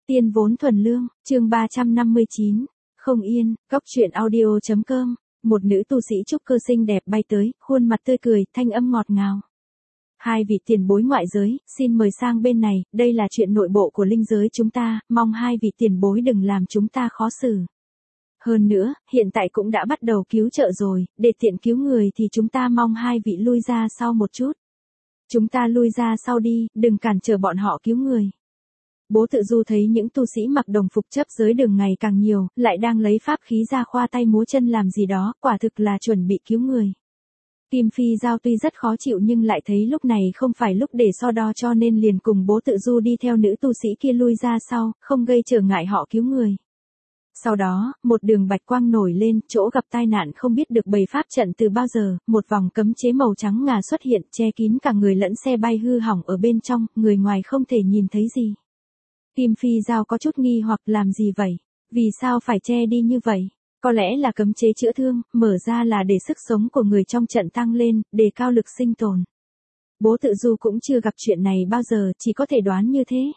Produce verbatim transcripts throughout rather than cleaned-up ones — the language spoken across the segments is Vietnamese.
Tiên vốn thuần lương, chương ba trăm năm mươi chín, không yên, góc truyện audio chấm com, một nữ tu sĩ trúc cơ xinh đẹp bay tới, khuôn mặt tươi cười, thanh âm ngọt ngào. Hai vị tiền bối ngoại giới, xin mời sang bên này, đây là chuyện nội bộ của linh giới chúng ta, mong hai vị tiền bối đừng làm chúng ta khó xử. Hơn nữa, hiện tại cũng đã bắt đầu cứu trợ rồi, để tiện cứu người thì chúng ta mong hai vị lui ra sau một chút. Chúng ta lui ra sau đi, đừng cản trở bọn họ cứu người. Bố Tự Du thấy những tu sĩ mặc đồng phục chấp giới đường ngày càng nhiều, lại đang lấy pháp khí ra khoa tay múa chân làm gì đó, quả thực là chuẩn bị cứu người. Kim Phi Giao tuy rất khó chịu nhưng lại thấy lúc này không phải lúc để so đo cho nên liền cùng Bố Tự Du đi theo nữ tu sĩ kia lui ra sau, không gây trở ngại họ cứu người. Sau đó, một đường bạch quang nổi lên, chỗ gặp tai nạn không biết được bày pháp trận từ bao giờ, một vòng cấm chế màu trắng ngà xuất hiện, che kín cả người lẫn xe bay hư hỏng ở bên trong, người ngoài không thể nhìn thấy gì. Kim Phi Giao có chút nghi hoặc làm gì vậy? Vì sao phải che đi như vậy? Có lẽ là cấm chế chữa thương, mở ra là để sức sống của người trong trận tăng lên, đề cao lực sinh tồn. Bố Tự Du cũng chưa gặp chuyện này bao giờ, chỉ có thể đoán như thế.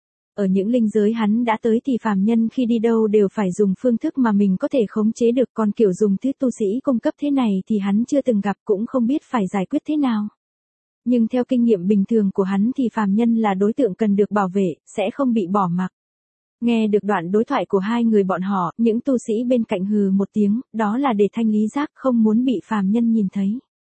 Ở những linh giới hắn đã tới thì phàm nhân khi đi đâu đều phải dùng phương thức mà mình có thể khống chế được, còn kiểu dùng thứ tu sĩ cung cấp thế này thì hắn chưa từng gặp, cũng không biết phải giải quyết thế nào. Nhưng theo kinh nghiệm bình thường của hắn thì phàm nhân là đối tượng cần được bảo vệ, sẽ không bị bỏ mặc. Nghe được đoạn đối thoại của hai người bọn họ, những tu sĩ bên cạnh hừ một tiếng, đó là để thanh lý giác, không muốn bị phàm nhân nhìn thấy.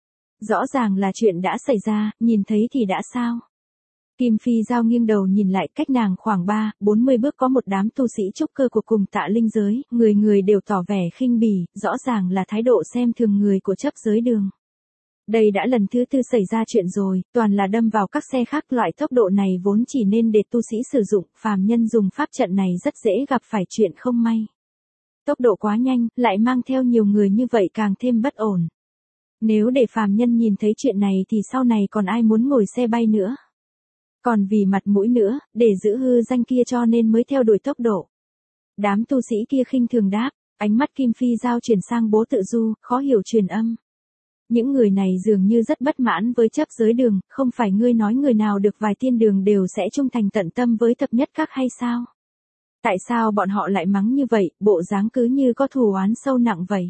Rõ ràng là chuyện đã xảy ra, nhìn thấy thì đã sao? Kim Phi Giao nghiêng đầu nhìn lại, cách nàng khoảng ba, bốn mươi bước có một đám tu sĩ trúc cơ của cùng Tạ linh giới, người người đều tỏ vẻ khinh bỉ, rõ ràng là thái độ xem thường người của chấp giới đường. Đây đã lần thứ tư xảy ra chuyện rồi, toàn là đâm vào các xe khác, loại tốc độ này vốn chỉ nên để tu sĩ sử dụng, phàm nhân dùng pháp trận này rất dễ gặp phải chuyện không may. Tốc độ quá nhanh, lại mang theo nhiều người như vậy càng thêm bất ổn. Nếu để phàm nhân nhìn thấy chuyện này thì sau này còn ai muốn ngồi xe bay nữa. Còn vì mặt mũi nữa, để giữ hư danh kia cho nên mới theo đuổi tốc độ. Đám tu sĩ kia khinh thường đáp, ánh mắt Kim Phi Giao chuyển sang Bố Tự Du, khó hiểu truyền âm. Những người này dường như rất bất mãn với chấp giới đường, không phải ngươi nói người nào được vài tiên đường đều sẽ trung thành tận tâm với thập nhất các hay sao? Tại sao bọn họ lại mắng như vậy, bộ dáng cứ như có thù oán sâu nặng vậy?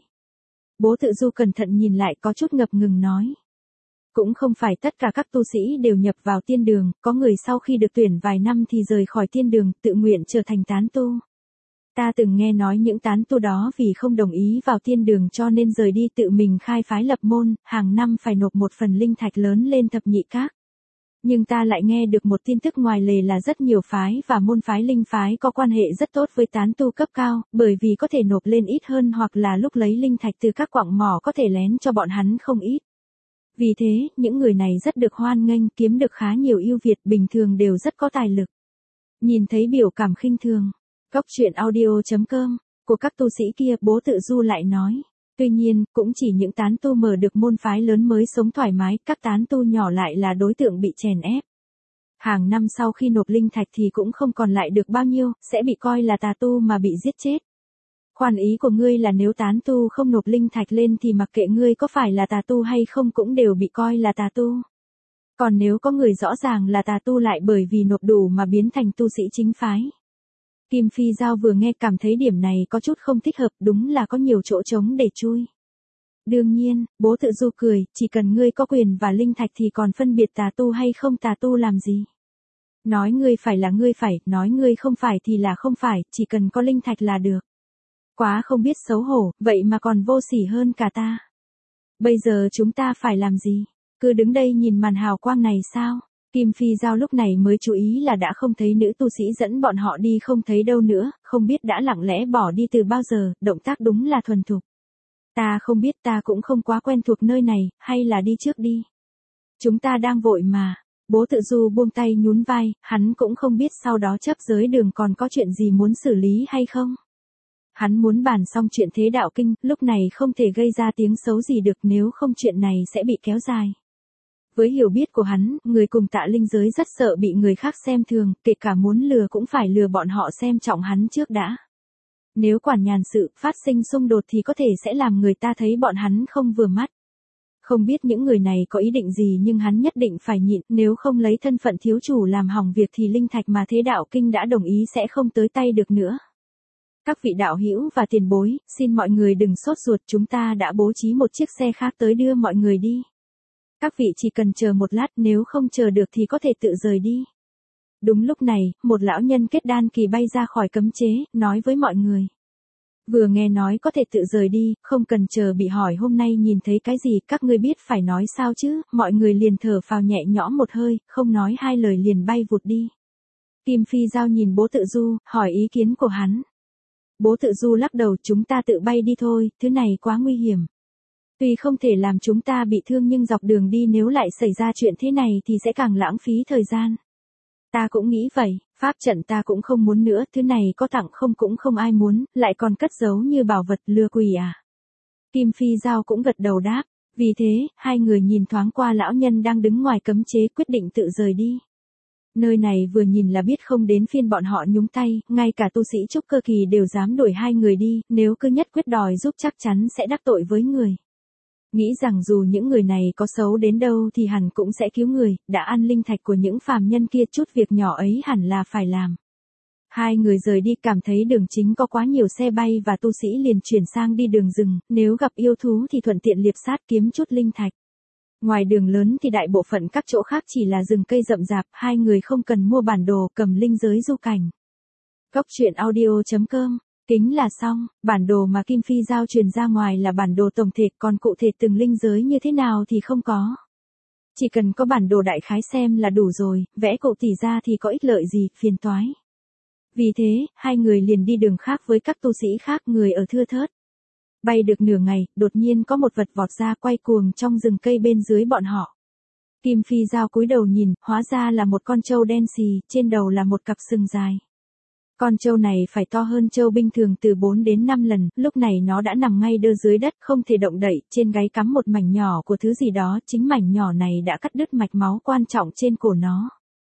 Bố Tự Du cẩn thận nhìn lại, có chút ngập ngừng nói. Cũng không phải tất cả các tu sĩ đều nhập vào tiên đường, có người sau khi được tuyển vài năm thì rời khỏi tiên đường, tự nguyện trở thành tán tu. Ta từng nghe nói những tán tu đó vì không đồng ý vào tiên đường cho nên rời đi tự mình khai phái lập môn, hàng năm phải nộp một phần linh thạch lớn lên thập nhị các. Nhưng ta lại nghe được một tin tức ngoài lề là rất nhiều phái và môn phái linh phái có quan hệ rất tốt với tán tu cấp cao, bởi vì có thể nộp lên ít hơn hoặc là lúc lấy linh thạch từ các quặng mỏ có thể lén cho bọn hắn không ít. Vì thế, những người này rất được hoan nghênh, kiếm được khá nhiều ưu việt, bình thường đều rất có tài lực. Nhìn thấy biểu cảm khinh thường, góc truyện audio chấm com, của các tu sĩ kia, Bố Tự Du lại nói. Tuy nhiên, cũng chỉ những tán tu mở được môn phái lớn mới sống thoải mái, các tán tu nhỏ lại là đối tượng bị chèn ép. Hàng năm sau khi nộp linh thạch thì cũng không còn lại được bao nhiêu, sẽ bị coi là tà tu mà bị giết chết. Khoan ý của ngươi là nếu tán tu không nộp linh thạch lên thì mặc kệ ngươi có phải là tà tu hay không cũng đều bị coi là tà tu. Còn nếu có người rõ ràng là tà tu lại bởi vì nộp đủ mà biến thành tu sĩ chính phái. Kim Phi Giao vừa nghe cảm thấy điểm này có chút không thích hợp, đúng là có nhiều chỗ trống để chui. Đương nhiên, Bố Tự Du cười, chỉ cần ngươi có quyền và linh thạch thì còn phân biệt tà tu hay không tà tu làm gì. Nói ngươi phải là ngươi phải, nói ngươi không phải thì là không phải, chỉ cần có linh thạch là được. Quá không biết xấu hổ, vậy mà còn vô sỉ hơn cả ta. Bây giờ chúng ta phải làm gì? Cứ đứng đây nhìn màn hào quang này sao? Kim Phi Giao lúc này mới chú ý là đã không thấy nữ tu sĩ dẫn bọn họ đi, không thấy đâu nữa, không biết đã lặng lẽ bỏ đi từ bao giờ, động tác đúng là thuần thục. Ta không biết, ta cũng không quá quen thuộc nơi này, hay là đi trước đi. Chúng ta đang vội mà. Bố Tự Du buông tay nhún vai, hắn cũng không biết sau đó chấp giới đường còn có chuyện gì muốn xử lý hay không. Hắn muốn bàn xong chuyện thế đạo kinh, lúc này không thể gây ra tiếng xấu gì được, nếu không chuyện này sẽ bị kéo dài. Với hiểu biết của hắn, người cùng Tạ linh giới rất sợ bị người khác xem thường, kể cả muốn lừa cũng phải lừa bọn họ xem trọng hắn trước đã. Nếu quản nhàn sự phát sinh xung đột thì có thể sẽ làm người ta thấy bọn hắn không vừa mắt. Không biết những người này có ý định gì nhưng hắn nhất định phải nhịn, nếu không lấy thân phận thiếu chủ làm hỏng việc thì linh thạch mà Thế Đạo Kinh đã đồng ý sẽ không tới tay được nữa. Các vị đạo hữu và tiền bối, xin mọi người đừng sốt ruột, chúng ta đã bố trí một chiếc xe khác tới đưa mọi người đi. Các vị chỉ cần chờ một lát, nếu không chờ được thì có thể tự rời đi. Đúng lúc này, một lão nhân kết đan kỳ bay ra khỏi cấm chế, nói với mọi người. Vừa nghe nói có thể tự rời đi, không cần chờ bị hỏi hôm nay nhìn thấy cái gì, các ngươi biết phải nói sao chứ, mọi người liền thở phào nhẹ nhõm một hơi, không nói hai lời liền bay vụt đi. Kim Phi Giao nhìn Bố Tự Du, hỏi ý kiến của hắn. Bố Tự Du lắc đầu, chúng ta tự bay đi thôi, thứ này quá nguy hiểm. Tuy không thể làm chúng ta bị thương nhưng dọc đường đi nếu lại xảy ra chuyện thế này thì sẽ càng lãng phí thời gian. Ta cũng nghĩ vậy, pháp trận ta cũng không muốn nữa, thứ này có tặng không cũng không ai muốn, lại còn cất giấu như bảo vật lừa quỷ à. Kim Phi Giao cũng gật đầu đáp, vì thế, hai người nhìn thoáng qua lão nhân đang đứng ngoài cấm chế quyết định tự rời đi. Nơi này vừa nhìn là biết không đến phiên bọn họ nhúng tay, ngay cả tu sĩ trúc cơ kỳ đều dám đuổi hai người đi, nếu cứ nhất quyết đòi giúp chắc chắn sẽ đắc tội với người. Nghĩ rằng dù những người này có xấu đến đâu thì hẳn cũng sẽ cứu người, đã ăn linh thạch của những phàm nhân kia, chút việc nhỏ ấy hẳn là phải làm. Hai người rời đi cảm thấy đường chính có quá nhiều xe bay và tu sĩ liền chuyển sang đi đường rừng, nếu gặp yêu thú thì thuận tiện liệp sát kiếm chút linh thạch. Ngoài đường lớn thì đại bộ phận các chỗ khác chỉ là rừng cây rậm rạp, hai người không cần mua bản đồ, cầm linh giới du cảnh. Góc truyện audio chấm com Kính là xong, bản đồ mà Kim Phi Giao truyền ra ngoài là bản đồ tổng thể, còn cụ thể từng linh giới như thế nào thì không có. Chỉ cần có bản đồ đại khái xem là đủ rồi, vẽ cụ tỉ ra thì có ích lợi gì, phiền toái. Vì thế, hai người liền đi đường khác với các tu sĩ khác, người ở thưa thớt. Bay được nửa ngày, đột nhiên có một vật vọt ra quay cuồng trong rừng cây bên dưới bọn họ. Kim Phi Giao cúi đầu nhìn, hóa ra là một con trâu đen xì, trên đầu là một cặp sừng dài. Con trâu này phải to hơn trâu bình thường từ bốn đến năm lần, lúc này nó đã nằm ngay đơ dưới đất không thể động đậy, trên gáy cắm một mảnh nhỏ của thứ gì đó, chính mảnh nhỏ này đã cắt đứt mạch máu quan trọng trên cổ nó.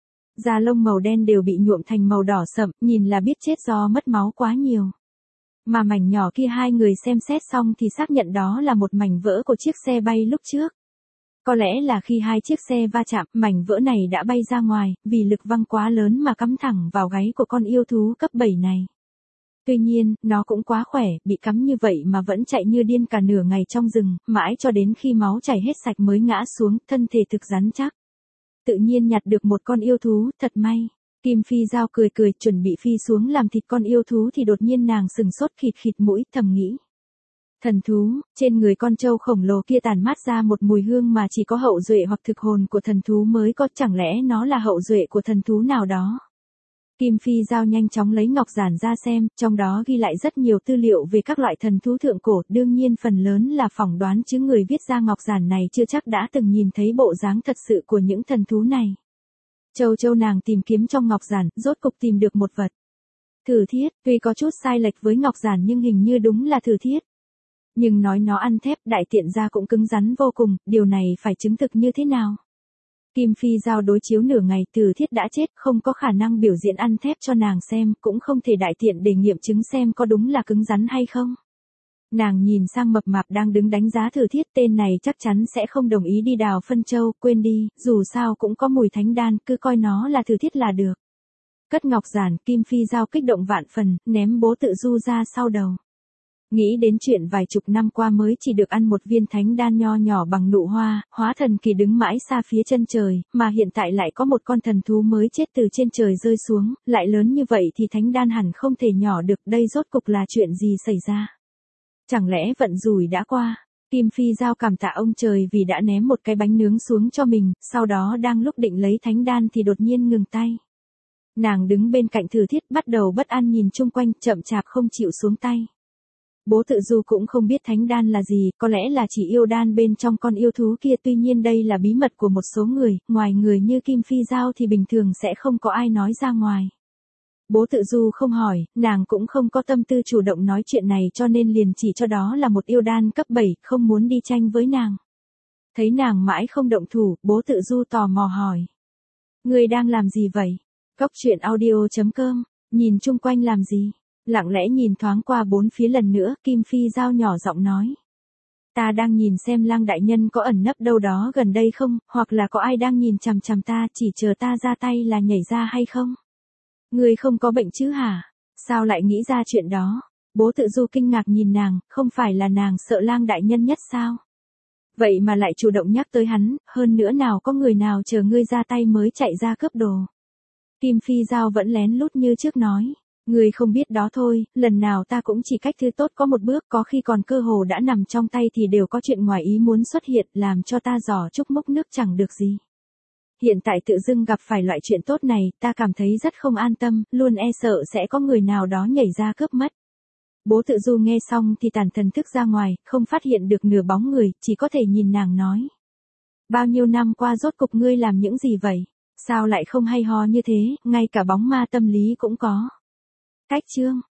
Da lông màu đen đều bị nhuộm thành màu đỏ sậm, nhìn là biết chết do mất máu quá nhiều. Mà mảnh nhỏ kia hai người xem xét xong thì xác nhận đó là một mảnh vỡ của chiếc xe bay lúc trước. Có lẽ là khi hai chiếc xe va chạm, mảnh vỡ này đã bay ra ngoài, vì lực văng quá lớn mà cắm thẳng vào gáy của con yêu thú cấp bảy này. Tuy nhiên, nó cũng quá khỏe, bị cắm như vậy mà vẫn chạy như điên cả nửa ngày trong rừng, mãi cho đến khi máu chảy hết sạch mới ngã xuống, thân thể thực rắn chắc. Tự nhiên nhặt được một con yêu thú, thật may. Kim Phi Giao cười cười, chuẩn bị phi xuống làm thịt con yêu thú thì đột nhiên nàng sừng sốt khịt khịt mũi, thầm nghĩ. Thần thú, trên người con trâu khổng lồ kia tản mát ra một mùi hương mà chỉ có hậu duệ hoặc thực hồn của thần thú mới có, chẳng lẽ nó là hậu duệ của thần thú nào đó. Kim Phi Giao nhanh chóng lấy ngọc giản ra xem, trong đó ghi lại rất nhiều tư liệu về các loại thần thú thượng cổ, đương nhiên phần lớn là phỏng đoán chứ người viết ra ngọc giản này chưa chắc đã từng nhìn thấy bộ dáng thật sự của những thần thú này. Châu châu nàng tìm kiếm trong ngọc giản, rốt cục tìm được một vật. Thử thiết, tuy có chút sai lệch với ngọc giản nhưng hình như đúng là thử thiết. Nhưng nói nó ăn thép, đại tiện ra cũng cứng rắn vô cùng, điều này phải chứng thực như thế nào? Kim Phi Giao đối chiếu nửa ngày, Tử Thiết đã chết, không có khả năng biểu diễn ăn thép cho nàng xem, cũng không thể đại tiện để nghiệm chứng xem có đúng là cứng rắn hay không. Nàng nhìn sang mập mạp đang đứng đánh giá Tử Thiết, tên này chắc chắn sẽ không đồng ý đi đào phân châu, quên đi, dù sao cũng có mùi thánh đan, cứ coi nó là Tử Thiết là được. Cất ngọc giản, Kim Phi Giao kích động vạn phần, ném Bố Tự Du ra sau đầu. Nghĩ đến chuyện vài chục năm qua mới chỉ được ăn một viên thánh đan nho nhỏ bằng nụ hoa, hóa thần kỳ đứng mãi xa phía chân trời, mà hiện tại lại có một con thần thú mới chết từ trên trời rơi xuống, lại lớn như vậy thì thánh đan hẳn không thể nhỏ được, đây rốt cục là chuyện gì xảy ra? Chẳng lẽ vận rủi đã qua? Kim Phi Giao cảm tạ ông trời vì đã ném một cái bánh nướng xuống cho mình, sau đó đang lúc định lấy thánh đan thì đột nhiên ngừng tay. Nàng đứng bên cạnh Tử Thiết bắt đầu bất an nhìn chung quanh, chậm chạp không chịu xuống tay. Bố Tự Du cũng không biết thánh đan là gì, có lẽ là chỉ yêu đan bên trong con yêu thú kia, tuy nhiên đây là bí mật của một số người, ngoài người như Kim Phi Giao thì bình thường sẽ không có ai nói ra ngoài. Bố Tự Du không hỏi, nàng cũng không có tâm tư chủ động nói chuyện này cho nên liền chỉ cho đó là một yêu đan cấp bảy, không muốn đi tranh với nàng. Thấy nàng mãi không động thủ, Bố Tự Du tò mò hỏi. Người đang làm gì vậy? Góc truyện audio chấm com, nhìn chung quanh làm gì? Lặng lẽ nhìn thoáng qua bốn phía lần nữa, Kim Phi Giao nhỏ giọng nói. Ta đang nhìn xem Lang đại nhân có ẩn nấp đâu đó gần đây không, hoặc là có ai đang nhìn chằm chằm ta chỉ chờ ta ra tay là nhảy ra hay không? Ngươi không có bệnh chứ hả? Sao lại nghĩ ra chuyện đó? Bố Tự Du kinh ngạc nhìn nàng, không phải là nàng sợ Lang đại nhân nhất sao? Vậy mà lại chủ động nhắc tới hắn, hơn nữa nào có người nào chờ ngươi ra tay mới chạy ra cướp đồ. Kim Phi Giao vẫn lén lút như trước nói. Ngươi không biết đó thôi, lần nào ta cũng chỉ cách thứ tốt có một bước, có khi còn cơ hồ đã nằm trong tay thì đều có chuyện ngoài ý muốn xuất hiện, làm cho ta giỏ trúc mốc nước chẳng được gì. Hiện tại tự dưng gặp phải loại chuyện tốt này, ta cảm thấy rất không an tâm, luôn e sợ sẽ có người nào đó nhảy ra cướp mất. Bố Tự Du nghe xong thì tản thần thức ra ngoài, không phát hiện được nửa bóng người, chỉ có thể nhìn nàng nói. Bao nhiêu năm qua rốt cục ngươi làm những gì vậy? Sao lại không hay ho như thế, ngay cả bóng ma tâm lý cũng có. Cách chương